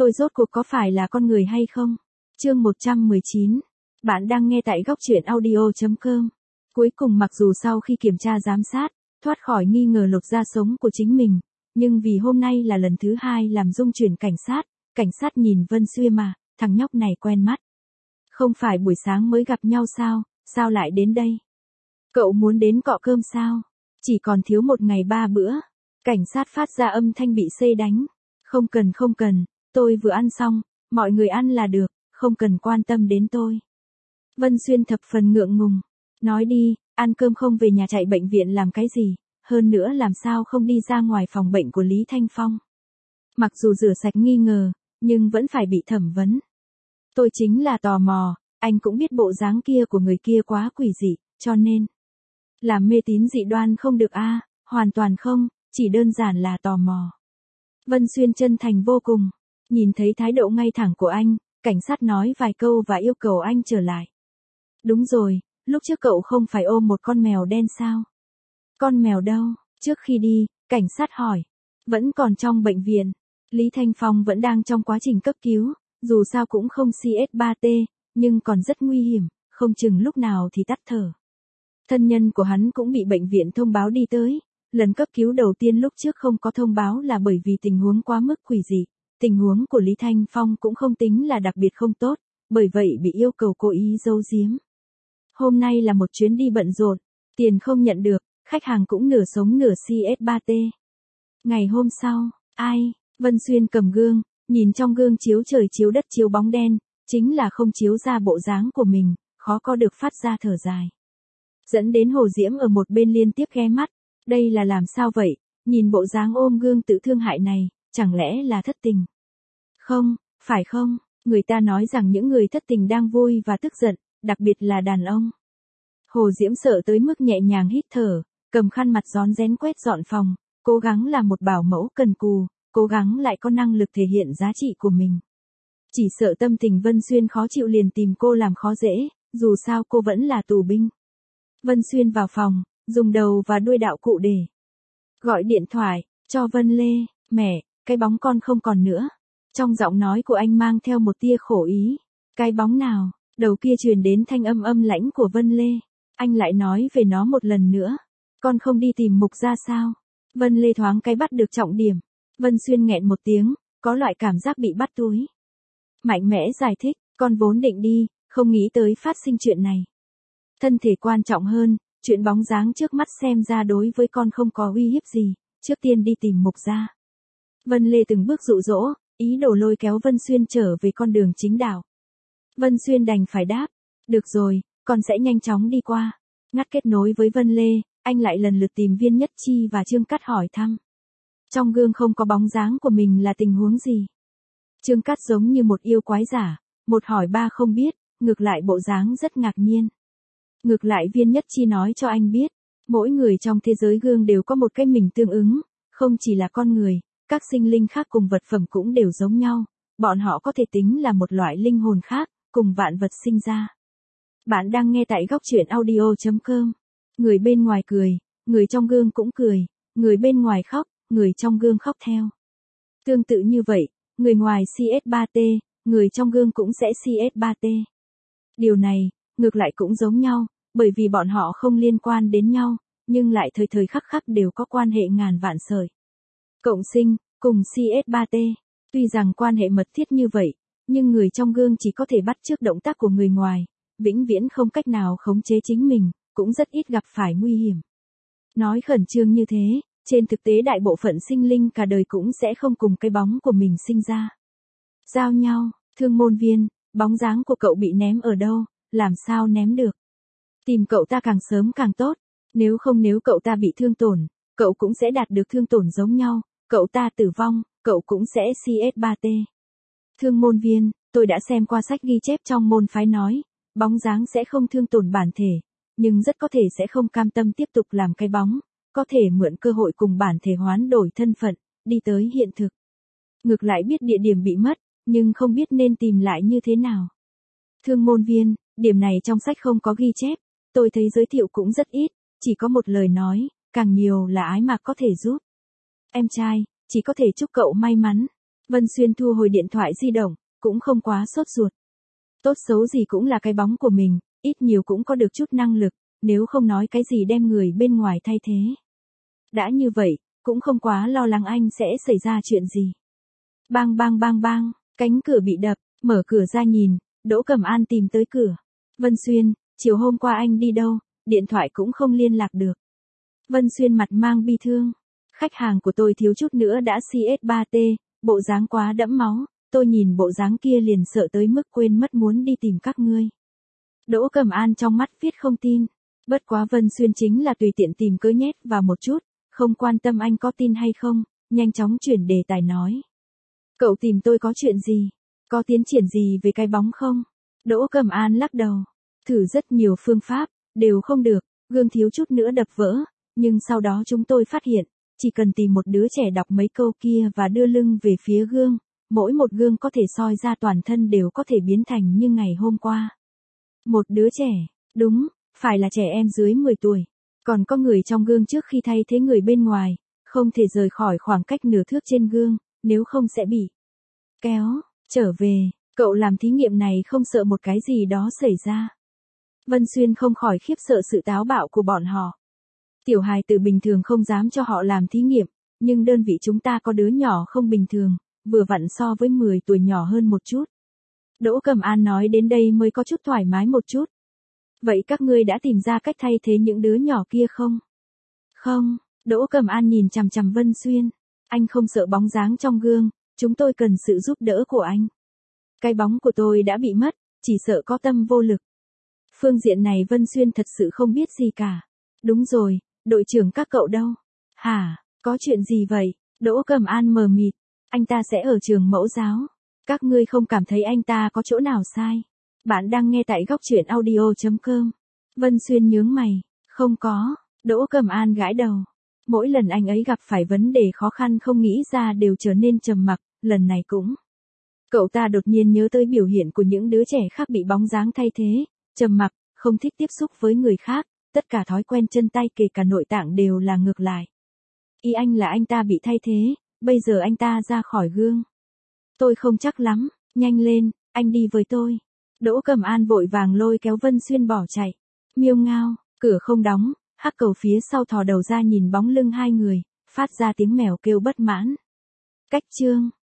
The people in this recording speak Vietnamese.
tôi rốt cuộc có phải là con người hay không? Chương 119. Bạn đang nghe tại góc truyện audio.com. Cuối cùng mặc dù sau khi kiểm tra giám sát, thoát khỏi nghi ngờ lột da sống của chính mình, nhưng vì hôm nay là lần thứ 2 làm dung chuyển cảnh sát nhìn Vân Xuyên mà, thằng nhóc này quen mắt. Không phải buổi sáng mới gặp nhau sao lại đến đây? Cậu muốn đến cọ cơm sao? Chỉ còn thiếu một ngày 3 bữa. Cảnh sát phát ra âm thanh bị xây đánh. Không cần, tôi vừa ăn xong, mọi người ăn là được, không cần quan tâm đến tôi. Vân Xuyên thập phần ngượng ngùng. Nói đi, ăn cơm không về nhà chạy bệnh viện làm cái gì, hơn nữa làm sao không đi ra ngoài phòng bệnh của Lý Thanh Phong. Mặc dù rửa sạch nghi ngờ, nhưng vẫn phải bị thẩm vấn. Tôi chính là tò mò, anh cũng biết bộ dáng kia của người kia quá quỷ dị, cho nên làm mê tín dị đoan không được hoàn toàn không, chỉ đơn giản là tò mò. Vân Xuyên chân thành vô cùng, nhìn thấy thái độ ngay thẳng của anh, cảnh sát nói vài câu và yêu cầu anh trở lại. Đúng rồi, lúc trước cậu không phải ôm một con mèo đen sao? Con mèo đâu? Trước khi đi, cảnh sát hỏi. Vẫn còn trong bệnh viện. Lý Thanh Phong vẫn đang trong quá trình cấp cứu, dù sao cũng không CS3T, nhưng còn rất nguy hiểm, không chừng lúc nào thì tắt thở. Thân nhân của hắn cũng bị bệnh viện thông báo đi tới. Lần cấp cứu đầu tiên lúc trước không có thông báo là bởi vì tình huống quá mức quỷ dị. Tình huống của Lý Thanh Phong cũng không tính là đặc biệt không tốt, bởi vậy bị yêu cầu cố ý giấu giếm. Hôm nay là một chuyến đi bận rộn, tiền không nhận được, khách hàng cũng nửa sống nửa CS3T. Ngày hôm sau, Vân Xuyên cầm gương, nhìn trong gương chiếu trời chiếu đất chiếu bóng đen, chính là không chiếu ra bộ dáng của mình, khó có được phát ra thở dài. Dẫn đến Hồ Diễm ở một bên liên tiếp ghé mắt, đây là làm sao vậy, nhìn bộ dáng ôm gương tự thương hại này, chẳng lẽ là thất tình? Không, phải không, người ta nói rằng những người thất tình đang vui và tức giận, đặc biệt là đàn ông. Hồ Diễm sợ tới mức nhẹ nhàng hít thở, cầm khăn mặt rón rén quét dọn phòng, cố gắng là một bảo mẫu cần cù, cố gắng lại có năng lực thể hiện giá trị của mình. Chỉ sợ tâm tình Vân Xuyên khó chịu liền tìm cô làm khó dễ, dù sao cô vẫn là tù binh. Vân Xuyên vào phòng, dùng đầu và đuôi đạo cụ để gọi điện thoại cho Vân Lê. Mẹ, cái bóng con không còn nữa. Trong giọng nói của anh mang theo một tia khổ ý. Cái bóng nào? Đầu kia truyền đến thanh âm âm lãnh của Vân Lê. Anh lại nói về nó một lần nữa. Con không đi tìm Mục Gia sao? Vân Lê thoáng cái bắt được trọng điểm. Vân Xuyên nghẹn một tiếng, có loại cảm giác bị bắt túi. Mạnh mẽ giải thích, con vốn định đi, không nghĩ tới phát sinh chuyện này. Thân thể quan trọng hơn, chuyện bóng dáng trước mắt xem ra đối với con không có uy hiếp gì, trước tiên đi tìm Mục Gia. Vân Lê từng bước dụ dỗ, ý đồ lôi kéo Vân Xuyên trở về con đường chính đạo. Vân Xuyên đành phải đáp, được rồi, con sẽ nhanh chóng đi qua. Ngắt kết nối với Vân Lê, anh lại lần lượt tìm Viên Nhất Chi và Trương Cát hỏi thăm. Trong gương không có bóng dáng của mình là tình huống gì? Trương Cát giống như một yêu quái giả, một hỏi ba không biết, ngược lại bộ dáng rất ngạc nhiên. Ngược lại Viên Nhất Chi nói cho anh biết, mỗi người trong thế giới gương đều có một cái mình tương ứng, không chỉ là con người, các sinh linh khác cùng vật phẩm cũng đều giống nhau, bọn họ có thể tính là một loại linh hồn khác, cùng vạn vật sinh ra. Bạn đang nghe tại góc truyện audio.com. Người bên ngoài cười, người trong gương cũng cười, người bên ngoài khóc, người trong gương khóc theo. Tương tự như vậy, người ngoài CS3T, người trong gương cũng sẽ CS3T. Điều này, ngược lại cũng giống nhau, bởi vì bọn họ không liên quan đến nhau, nhưng lại thời thời khắc khắc đều có quan hệ ngàn vạn sợi. Cộng sinh, cùng CS3T, tuy rằng quan hệ mật thiết như vậy, nhưng người trong gương chỉ có thể bắt chước động tác của người ngoài, vĩnh viễn không cách nào khống chế chính mình, cũng rất ít gặp phải nguy hiểm. Nói khẩn trương như thế, trên thực tế đại bộ phận sinh linh cả đời cũng sẽ không cùng cái bóng của mình sinh ra. Giao nhau, Thương Môn Viên, bóng dáng của cậu bị ném ở đâu, làm sao ném được? Tìm cậu ta càng sớm càng tốt, nếu cậu ta bị thương tổn, cậu cũng sẽ đạt được thương tổn giống nhau, cậu ta tử vong, cậu cũng sẽ CS3T. Thương Môn Viên, tôi đã xem qua sách ghi chép trong môn phái nói, bóng dáng sẽ không thương tổn bản thể, nhưng rất có thể sẽ không cam tâm tiếp tục làm cái bóng, có thể mượn cơ hội cùng bản thể hoán đổi thân phận, đi tới hiện thực. Ngược lại biết địa điểm bị mất, nhưng không biết nên tìm lại như thế nào. Thương Môn Viên, điểm này trong sách không có ghi chép, tôi thấy giới thiệu cũng rất ít, chỉ có một lời nói, càng nhiều là ái mạc có thể giúp. Em trai, chỉ có thể chúc cậu may mắn. Vân Xuyên thu hồi điện thoại di động, cũng không quá sốt ruột. Tốt xấu gì cũng là cái bóng của mình, ít nhiều cũng có được chút năng lực, nếu không nói cái gì đem người bên ngoài thay thế. Đã như vậy, cũng không quá lo lắng anh sẽ xảy ra chuyện gì. Bang bang bang bang, cánh cửa bị đập, mở cửa ra nhìn, Đỗ Cẩm An tìm tới cửa. Vân Xuyên, chiều hôm qua anh đi đâu, điện thoại cũng không liên lạc được. Vân Xuyên mặt mang bi thương. Khách hàng của tôi thiếu chút nữa đã CS3T, bộ dáng quá đẫm máu, tôi nhìn bộ dáng kia liền sợ tới mức quên mất muốn đi tìm các ngươi. Đỗ Cẩm An trong mắt viết không tin. Bất quá Vân Xuyên chính là tùy tiện tìm cớ nhét vào một chút, không quan tâm anh có tin hay không, nhanh chóng chuyển đề tài nói. Cậu tìm tôi có chuyện gì? Có tiến triển gì về cái bóng không? Đỗ Cẩm An lắc đầu. Thử rất nhiều phương pháp, đều không được, gương thiếu chút nữa đập vỡ, nhưng sau đó chúng tôi phát hiện, chỉ cần tìm một đứa trẻ đọc mấy câu kia và đưa lưng về phía gương, mỗi một gương có thể soi ra toàn thân đều có thể biến thành như ngày hôm qua. Một đứa trẻ, đúng, phải là trẻ em dưới 10 tuổi. Còn có người trong gương trước khi thay thế người bên ngoài, không thể rời khỏi khoảng cách nửa thước trên gương, nếu không sẽ bị kéo trở về. Cậu làm thí nghiệm này không sợ một cái gì đó xảy ra. Vân Xuyên không khỏi khiếp sợ sự táo bạo của bọn họ. Tiểu hài tử bình thường không dám cho họ làm thí nghiệm, nhưng đơn vị chúng ta có đứa nhỏ không bình thường, vừa vặn so với 10 tuổi nhỏ hơn một chút. Đỗ Cẩm An nói đến đây mới có chút thoải mái một chút. Vậy các ngươi đã tìm ra cách thay thế những đứa nhỏ kia không? Không, Đỗ Cẩm An nhìn chằm chằm Vân Xuyên. Anh không sợ bóng dáng trong gương, chúng tôi cần sự giúp đỡ của anh. Cái bóng của tôi đã bị mất, chỉ sợ có tâm vô lực. Phương diện này Vân Xuyên thật sự không biết gì cả. Đúng rồi, đội trưởng các cậu đâu? Hả, có chuyện gì vậy? Đỗ Cẩm An mờ mịt. Anh ta sẽ ở trường mẫu giáo. Các ngươi không cảm thấy anh ta có chỗ nào sai? Bạn đang nghe tại góc truyện audio.com. Vân Xuyên nhướng mày. Không có. Đỗ Cẩm An gãi đầu. Mỗi lần anh ấy gặp phải vấn đề khó khăn không nghĩ ra đều trở nên trầm mặc, lần này cũng. Cậu ta đột nhiên nhớ tới biểu hiện của những đứa trẻ khác bị bóng dáng thay thế, trầm mặc, không thích tiếp xúc với người khác, tất cả thói quen chân tay kể cả nội tạng đều là ngược lại. Ý anh là anh ta bị thay thế, bây giờ anh ta ra khỏi gương. Tôi không chắc lắm, nhanh lên, anh đi với tôi. Đỗ Cẩm An vội vàng lôi kéo Vân Xuyên bỏ chạy. Miêu ngao, cửa không đóng, Hắc Cầu phía sau thò đầu ra nhìn bóng lưng hai người, phát ra tiếng mèo kêu bất mãn. Cách chương.